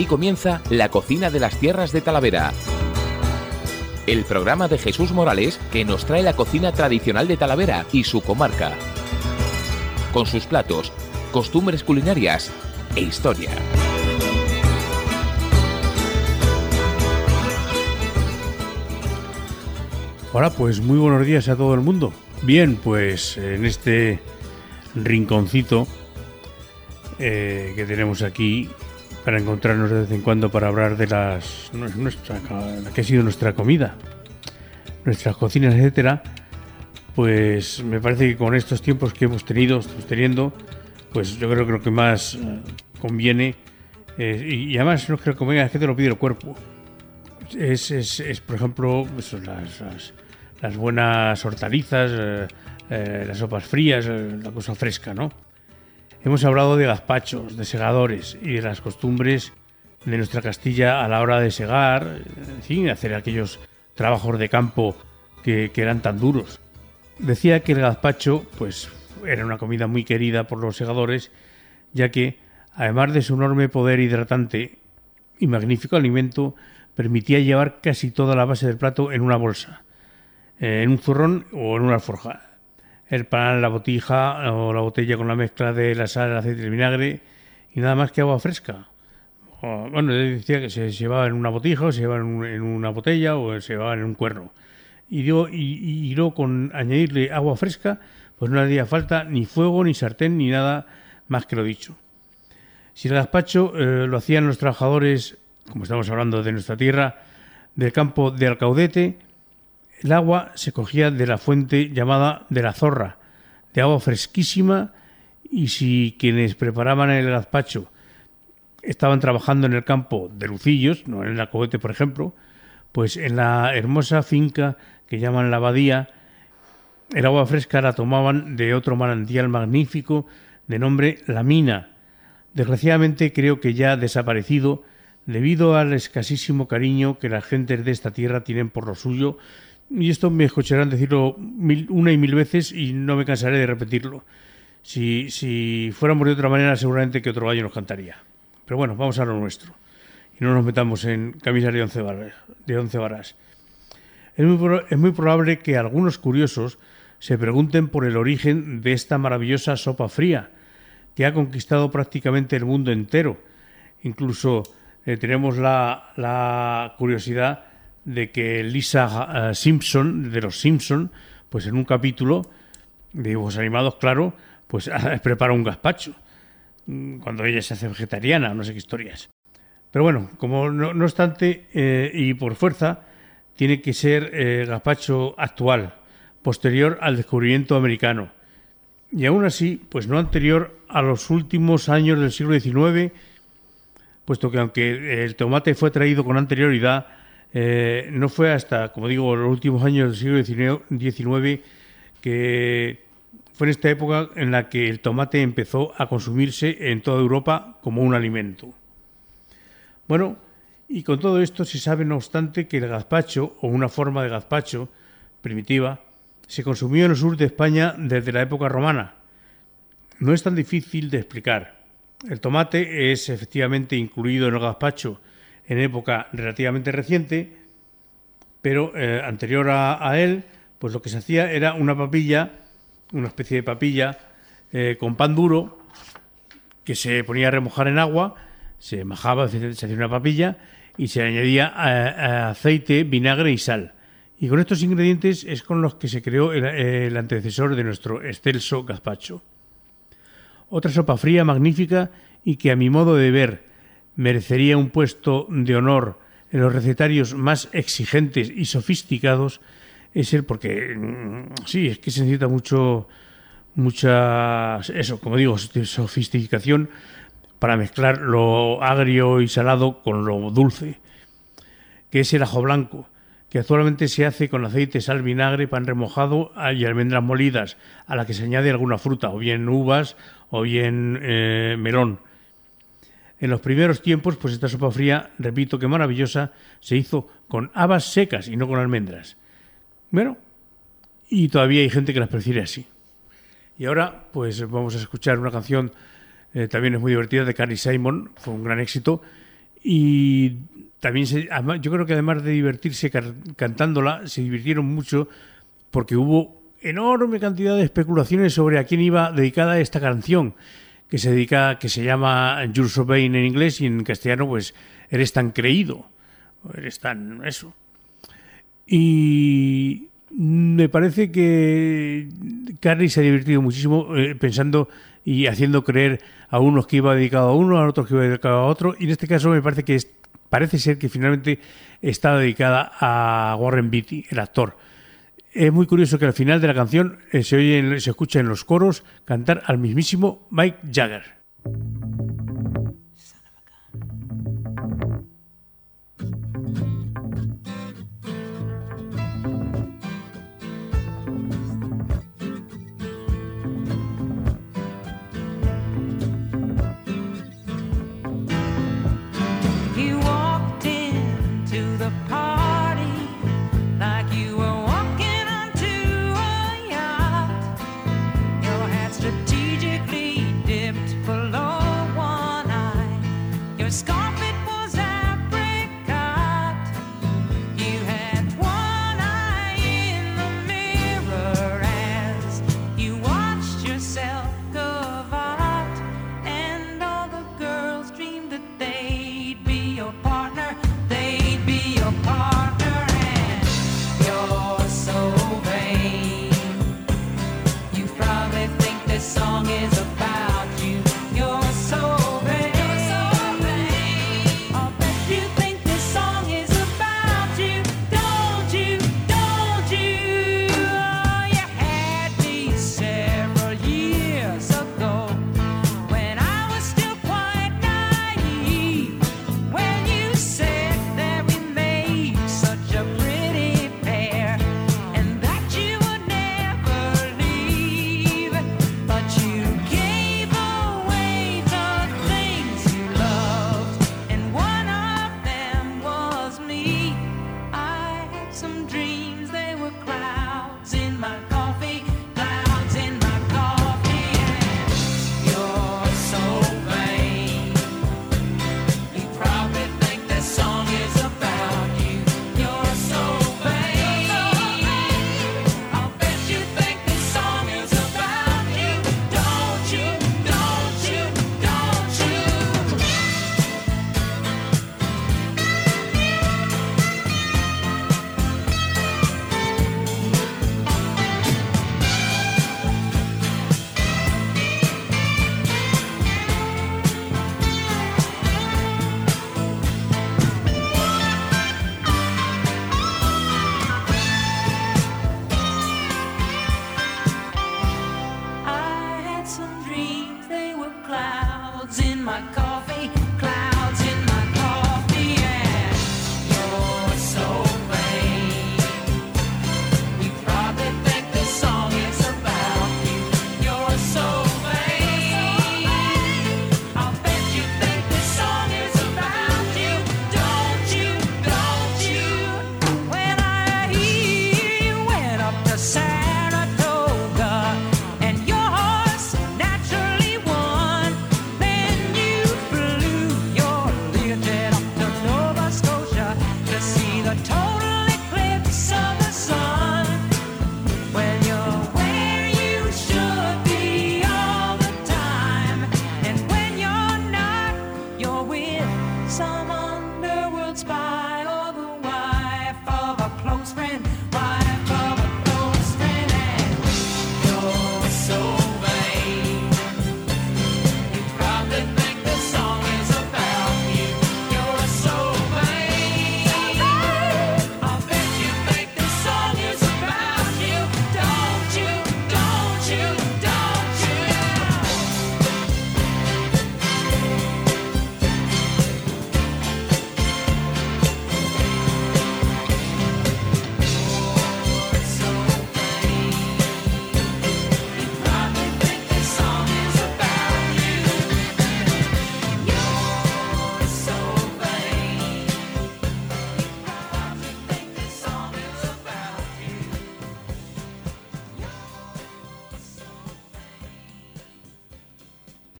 Aquí comienza La Cocina de las Tierras de Talavera, el programa de Jesús Morales que nos trae la cocina tradicional de Talavera y su comarca, con sus platos, costumbres culinarias e historia. Hola, pues muy buenos días a todo el mundo. Bien, pues en este rinconcito que tenemos aquí para encontrarnos de vez en cuando para hablar de la que ha sido nuestra comida, nuestras cocinas, etcétera, pues me parece que con estos tiempos que estamos teniendo, pues yo creo que lo que más conviene, y además no creo que convenga, es que te lo pide el cuerpo. Es por ejemplo, eso, las buenas hortalizas, las sopas frías, la cosa fresca, ¿no? Hemos hablado de gazpachos, de segadores y de las costumbres de nuestra Castilla a la hora de segar, en fin, hacer aquellos trabajos de campo que eran tan duros. Decía que el gazpacho, pues, era una comida muy querida por los segadores, ya que, además de su enorme poder hidratante y magnífico alimento, permitía llevar casi toda la base del plato en una bolsa, en un zurrón o en una alforja. El pan, la botija o la botella con la mezcla de la sal, el aceite y el vinagre y nada más que agua fresca. Bueno, decía que se llevaba en una botija o se llevaba en una botella o se llevaba en un cuerno. Y luego con añadirle agua fresca, pues no hacía falta ni fuego, ni sartén, ni nada más que lo dicho. Si el gazpacho lo hacían los trabajadores, como estamos hablando de nuestra tierra, del campo de Alcaudete, el agua se cogía de la fuente llamada de la Zorra, de agua fresquísima, y si quienes preparaban el gazpacho estaban trabajando en el campo de Lucillos, no en el Alcaudete, por ejemplo, pues en la hermosa finca que llaman la Abadía, el agua fresca la tomaban de otro manantial magnífico de nombre La Mina. Desgraciadamente creo que ya desaparecido debido al escasísimo cariño que las gentes de esta tierra tienen por lo suyo, y esto me escucharán decirlo una y mil veces y no me cansaré de repetirlo. Si fuéramos de otra manera, seguramente que otro gallo nos cantaría. Pero bueno, vamos a lo nuestro y no nos metamos en camisas de once varas. Es muy probable que algunos curiosos se pregunten por el origen de esta maravillosa sopa fría que ha conquistado prácticamente el mundo entero. Incluso tenemos la curiosidad de que Lisa Simpson, de los Simpson, pues en un capítulo de dibujos animados, claro, pues prepara un gazpacho cuando ella se hace vegetariana, no sé qué historias. Pero bueno, como no obstante, y por fuerza, tiene que ser gazpacho actual, posterior al descubrimiento americano. Y aún así, pues no anterior a los últimos años del siglo XIX, puesto que aunque el tomate fue traído con anterioridad, no fue hasta, como digo, los últimos años del siglo XIX que fue en esta época en la que el tomate empezó a consumirse en toda Europa como un alimento. Bueno, y con todo esto se sabe, no obstante, que el gazpacho, o una forma de gazpacho primitiva, se consumió en el sur de España desde la época romana. No es tan difícil de explicar. El tomate es efectivamente incluido en el gazpacho en época relativamente reciente, pero anterior a él, pues lo que se hacía era una papilla, una especie de papilla con pan duro que se ponía a remojar en agua, se majaba, se hacía una papilla y se añadía aceite, vinagre y sal. Y con estos ingredientes es con los que se creó el antecesor de nuestro excelso gazpacho. Otra sopa fría magnífica y que a mi modo de ver merecería un puesto de honor en los recetarios más exigentes y sofisticados es porque sí, es que se necesita mucha, eso, como digo, sofisticación para mezclar lo agrio y salado con lo dulce, que es el ajo blanco, que actualmente se hace con aceite, sal, vinagre, pan remojado y almendras molidas, a la que se añade alguna fruta, o bien uvas o bien melón. En los primeros tiempos, pues esta sopa fría, repito que maravillosa, se hizo con habas secas y no con almendras. Bueno, y todavía hay gente que las prefiere así. Y ahora, pues vamos a escuchar una canción, también es muy divertida, de Carly Simon, fue un gran éxito, Y también yo creo que además de divertirse cantándola, se divirtieron mucho porque hubo enorme cantidad de especulaciones sobre a quién iba dedicada esta canción, que se llama You're So Vain en inglés, y en castellano pues Eres tan creído, eres tan eso. Y me parece que Carly se ha divertido muchísimo pensando y haciendo creer a unos que iba dedicado a uno, a otros que iba dedicado a otro, y en este caso me parece que parece ser que finalmente está dedicada a Warren Beatty, el actor. Es muy curioso que al final de la canción se escucha en los coros cantar al mismísimo Mick Jagger. My car.